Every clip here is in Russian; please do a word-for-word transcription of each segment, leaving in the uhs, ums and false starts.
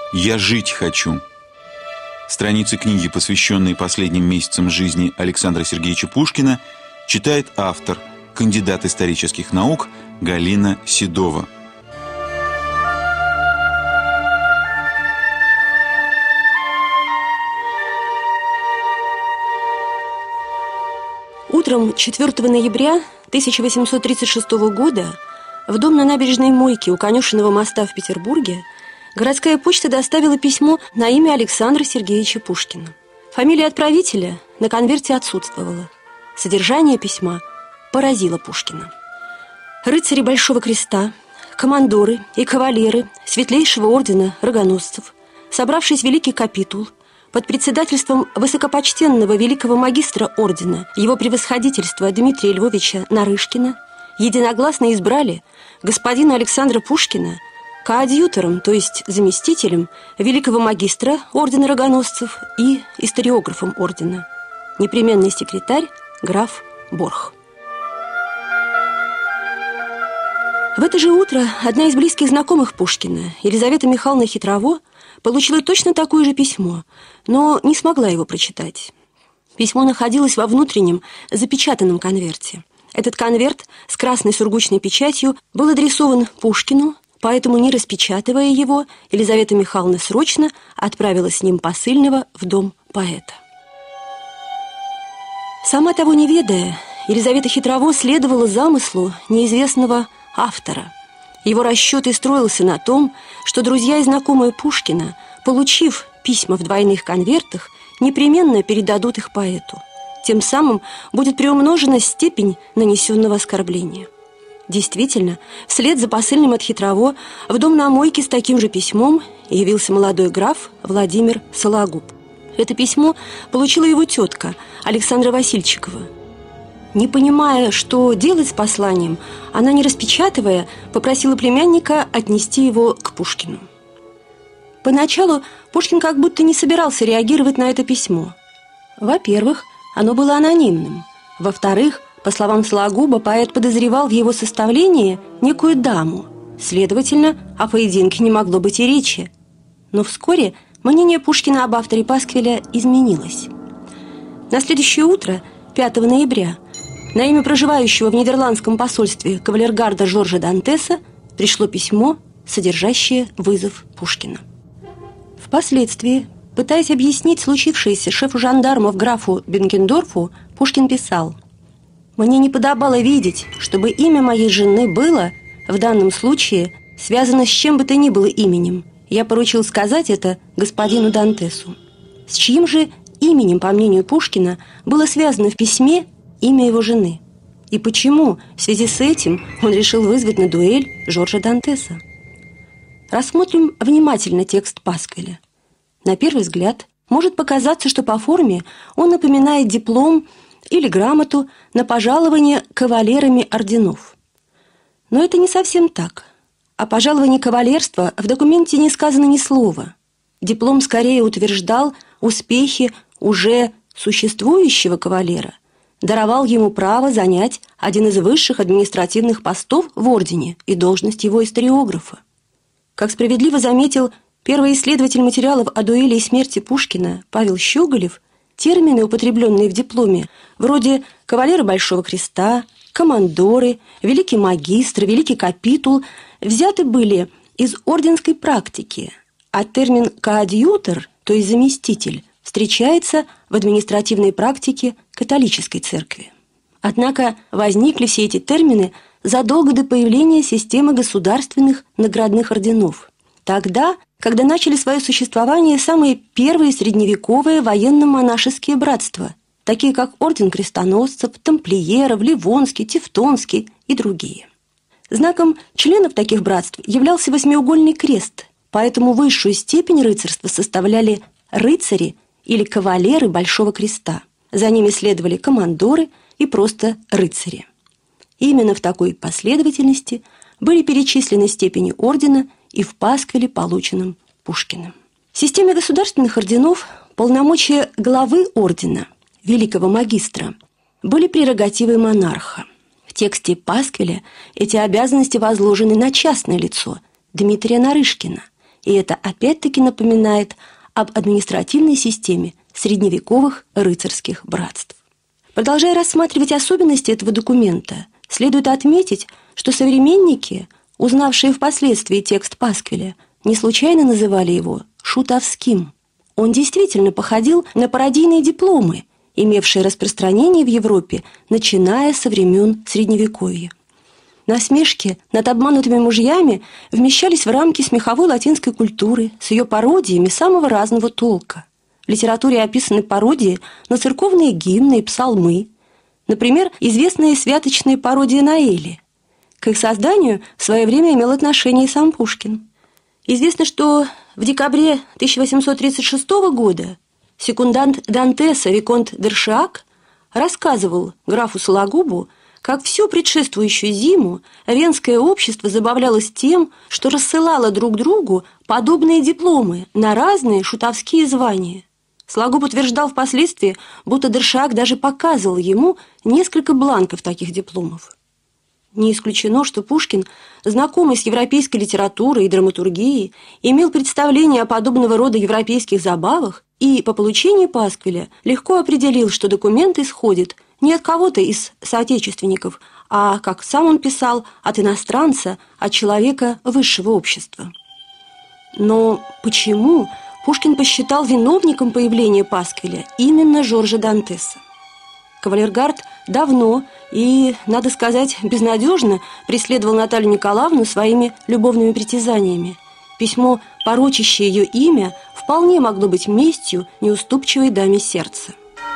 «Я жить хочу». Страницы книги, посвященные последним месяцам жизни Александра Сергеевича Пушкина, читает автор, кандидат исторических наук Галина Седова. Утром четвёртого ноября тысяча восемьсот тридцать шестого года в дом на набережной Мойке у Конюшенного моста в Петербурге городская почта доставила письмо на имя Александра Сергеевича Пушкина. Фамилия отправителя на конверте отсутствовала. Содержание письма поразило Пушкина. Рыцари Большого Креста, командоры и кавалеры Светлейшего ордена рогоносцев, собравшись в великий капитул, под председательством высокопочтенного великого магистра ордена, его превосходительства Дмитрия Львовича Нарышкина, единогласно избрали господина Александра Пушкина коадьютором, то есть заместителем великого магистра ордена рогоносцев и историографом ордена, непременный секретарь граф Борх. В это же утро одна из близких знакомых Пушкина, Елизавета Михайловна Хитрово, получила точно такое же письмо, но не смогла его прочитать. Письмо находилось во внутреннем запечатанном конверте. Этот конверт с красной сургучной печатью был адресован Пушкину, поэтому, не распечатывая его, Елизавета Михайловна срочно отправила с ним посыльного в дом поэта. Сама того не ведая, Елизавета Хитрово следовала замыслу неизвестного автора. Его расчет и строился на том, что друзья и знакомые Пушкина, получив письма в двойных конвертах, непременно передадут их поэту. Тем самым будет приумножена степень нанесенного оскорбления. Действительно, вслед за посыльным от Хитрово в дом на Мойке с таким же письмом явился молодой граф Владимир Сологуб. Это письмо получила его тетка Александра Васильчикова. Не понимая, что делать с посланием, она, не распечатывая, попросила племянника отнести его к Пушкину. Поначалу Пушкин как будто не собирался реагировать на это письмо. Во-первых, оно было анонимным. Во-вторых, по словам Сологуба, поэт подозревал в его составлении некую даму. Следовательно, о поединке не могло быть и речи. Но вскоре мнение Пушкина об авторе пасквиля изменилось. На следующее утро, пятого ноября, на имя проживающего в нидерландском посольстве кавалергарда Жоржа Дантеса пришло письмо, содержащее вызов Пушкина. Впоследствии, пытаясь объяснить случившееся шефу жандармов графу Бенкендорфу, Пушкин писал: «Мне не подобало видеть, чтобы имя моей жены было, в данном случае, связано с чем бы то ни было именем. Я поручил сказать это господину Дантесу». С чьим же именем, по мнению Пушкина, было связано в письме имя его жены? И почему в связи с этим он решил вызвать на дуэль Жоржа Дантеса? Рассмотрим внимательно текст пасквиля. На первый взгляд может показаться, что по форме он напоминает диплом или грамоту на пожалование кавалерами орденов. Но это не совсем так. О пожаловании кавалерства в документе не сказано ни слова. Диплом скорее утверждал успехи уже существующего кавалера, даровал ему право занять один из высших административных постов в ордене и должность его историографа. Как справедливо заметил первый исследователь материалов о дуэли и смерти Пушкина Павел Щеголев, термины, употребленные в дипломе, вроде «кавалеры Большого Креста», «командоры», «великий магистр», «великий капитул», взяты были из орденской практики, а термин «коадьютор», то есть «заместитель», встречается в административной практике католической церкви. Однако возникли все эти термины задолго до появления системы государственных наградных орденов. Тогда, когда начали свое существование самые первые средневековые военно-монашеские братства, такие как Орден Крестоносцев, Тамплиеров, Ливонский, Тевтонский и другие. Знаком членов таких братств являлся восьмиугольный крест, поэтому высшую степень рыцарства составляли рыцари или кавалеры Большого Креста. За ними следовали командоры и просто рыцари. Именно в такой последовательности были перечислены степени ордена и в пасквиле, полученном Пушкиным. В системе государственных орденов полномочия главы ордена, великого магистра, были прерогативой монарха. В тексте пасквиля эти обязанности возложены на частное лицо Дмитрия Нарышкина, И это опять-таки напоминает об административной системе средневековых рыцарских братств. Продолжая рассматривать особенности этого документа, следует отметить, что современники, узнавшие впоследствии текст Пасквиля, не случайно называли его шутовским. Он действительно походил на пародийные дипломы, имевшие распространение в Европе, начиная со времен Средневековья. Насмешки над обманутыми мужьями вмещались в рамки смеховой латинской культуры с ее пародиями самого разного толка. В литературе описаны пародии на церковные гимны и псалмы. Например, известная святочная пародия на Эли. К их созданию в свое время имел отношение и сам Пушкин. Известно, что в декабре тысяча восемьсот тридцать шестого года секундант Дантеса Виконт Д'Аршиак рассказывал графу Сологубу, как всю предшествующую зиму венское общество забавлялось тем, что рассылало друг другу подобные дипломы на разные шутовские звания. Сологуб утверждал впоследствии, будто Д'Аршиак даже показывал ему несколько бланков таких дипломов. Не исключено, что Пушкин, знакомый с европейской литературой и драматургией, имел представление о подобного рода европейских забавах и по получении Пасквиля легко определил, что документ исходит не от кого-то из соотечественников, а, как сам он писал, от иностранца, от человека высшего общества. Но почему Пушкин посчитал виновником появления Пасквиля именно Жоржа Дантеса? Кавалергард давно и, надо сказать, безнадежно преследовал Наталью Николаевну своими любовными притязаниями. Письмо, порочащее ее имя, вполне могло быть местью неуступчивой даме сердца.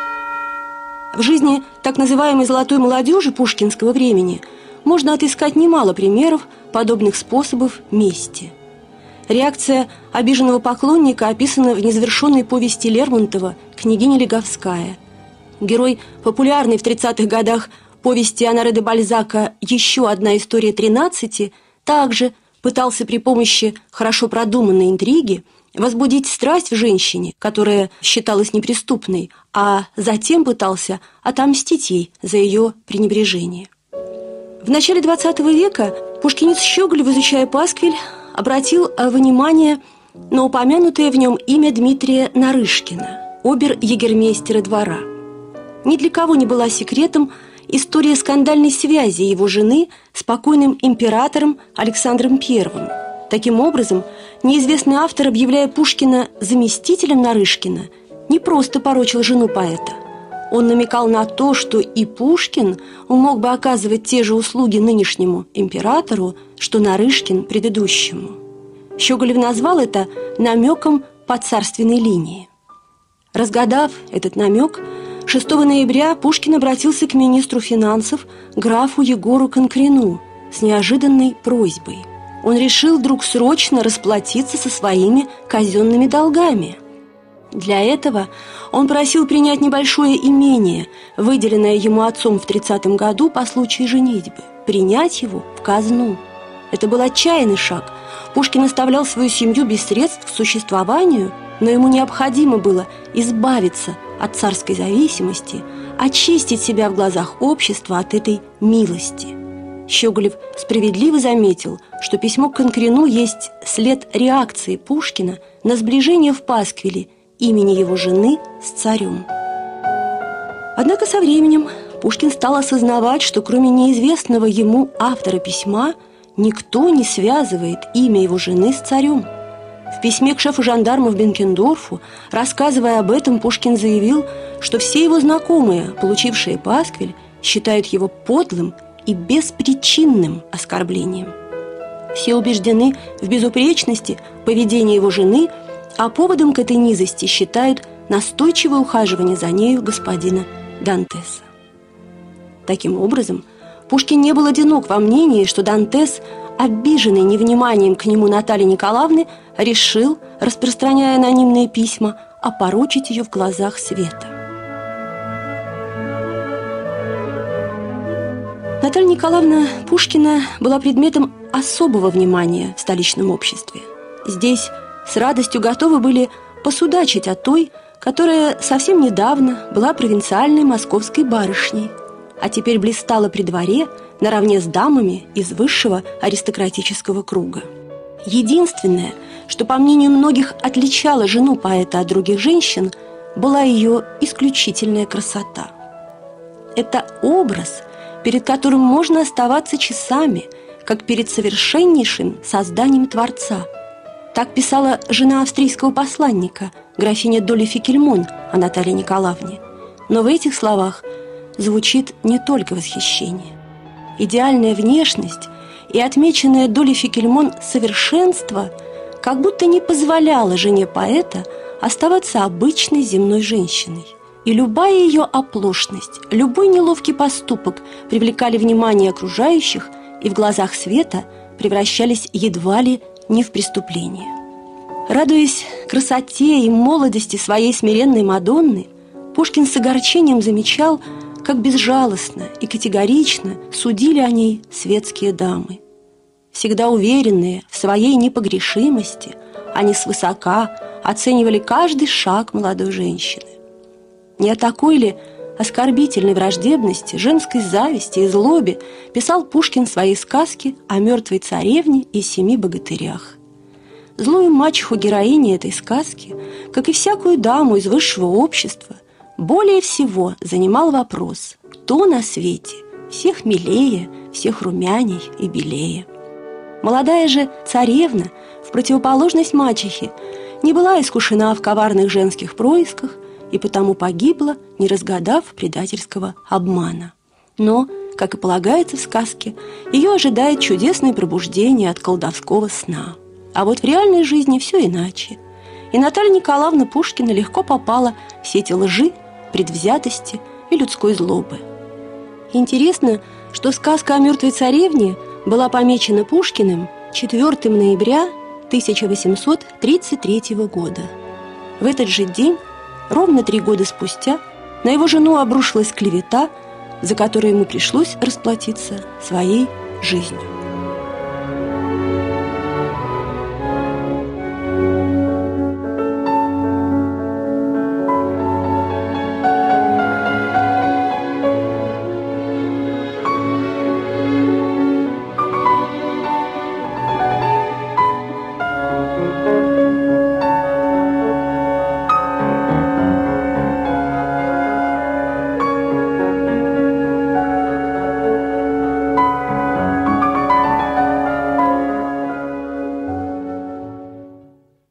В жизни так называемой «золотой молодежи» пушкинского времени можно отыскать немало примеров подобных способов мести. Реакция обиженного поклонника описана в незавершенной повести Лермонтова «Княгиня Леговская». Герой популярной в тридцатых годах повести Оноре де Бальзака «Еще одна история тринадцати» также пытался при помощи хорошо продуманной интриги возбудить страсть в женщине, которая считалась неприступной, а затем пытался отомстить ей за ее пренебрежение. В начале двадцатого века пушкинец Щеголев, изучая Пасквиль, обратил внимание на упомянутое в нем имя Дмитрия Нарышкина, обер-егермейстера двора. Ни для кого не была секретом история скандальной связи его жены с покойным императором Александром Первым. Таким образом, неизвестный автор, объявляя Пушкина заместителем Нарышкина, не просто порочил жену поэта. Он намекал на то, что и Пушкин мог бы оказывать те же услуги нынешнему императору, что Нарышкин предыдущему. Щеголев назвал это намеком по царственной линии. Разгадав этот намек, шестого ноября Пушкин обратился к министру финансов графу Егору Конкрину с неожиданной просьбой. Он решил вдруг срочно расплатиться со своими казенными долгами. Для этого он просил принять небольшое имение, выделенное ему отцом в тридцатом году по случаю женитьбы, принять его в казну. Это был отчаянный шаг. Пушкин оставлял свою семью без средств к существованию, но ему необходимо было избавиться от царской зависимости, очистить себя в глазах общества от этой милости. Щеголев справедливо заметил, что письмо к Конкрину есть след реакции Пушкина на сближение в Пасквиле имени его жены с царем. Однако со временем Пушкин стал осознавать, что кроме неизвестного ему автора письма никто не связывает имя его жены с царем. В письме к шефу жандармов Бенкендорфу, рассказывая об этом, Пушкин заявил, что все его знакомые, получившие Пасквиль, считают его подлым и беспричинным оскорблением. Все убеждены в безупречности поведения его жены, а поводом к этой низости считают настойчивое ухаживание за нею господина Дантеса. Таким образом, Пушкин не был одинок во мнении, что Дантес, обиженный невниманием к нему Натальи Николаевны, решил, распространяя анонимные письма, опорочить ее в глазах света. Наталья Николаевна Пушкина была предметом особого внимания в столичном обществе. Здесь с радостью готовы были посудачить о той, которая совсем недавно была провинциальной московской барышней, а теперь блистала при дворе наравне с дамами из высшего аристократического круга. Единственное, что, по мнению многих, отличало жену поэта от других женщин, была ее исключительная красота. Это образ, перед которым можно оставаться часами, как перед совершеннейшим созданием Творца. Так писала жена австрийского посланника, графиня Долли-Фикельмон, о Наталье Николаевне. Но в этих словах звучит не только восхищение. Идеальная внешность и отмеченное Долли-Фикельмон совершенство как будто не позволяло жене поэта оставаться обычной земной женщиной. И любая ее оплошность, любой неловкий поступок привлекали внимание окружающих и в глазах света превращались едва ли не в преступление. Радуясь красоте и молодости своей смиренной Мадонны, Пушкин с огорчением замечал, как безжалостно и категорично судили о ней светские дамы. Всегда уверенные в своей непогрешимости, они свысока оценивали каждый шаг молодой женщины. Не о такой ли оскорбительной враждебности, женской зависти и злобе писал Пушкин в своей сказке о мертвой царевне и семи богатырях. Злую мачеху героини этой сказки, как и всякую даму из высшего общества, более всего занимал вопрос, кто на свете всех милее, всех румяней и белее. Молодая же царевна, в противоположность мачехе, не была искушена в коварных женских происках и потому погибла, не разгадав предательского обмана. Но, как и полагается в сказке, ее ожидает чудесное пробуждение от колдовского сна. А вот в реальной жизни все иначе. И Наталья Николаевна Пушкина легко попала в сети лжи, предвзятости и людской злобы. Интересно, что сказка о мертвой царевне была помечена Пушкиным четвёртого ноября тысяча восемьсот тридцать третьего года. В этот же день, ровно три года спустя, на его жену обрушилась клевета, за которую ему пришлось расплатиться своей жизнью.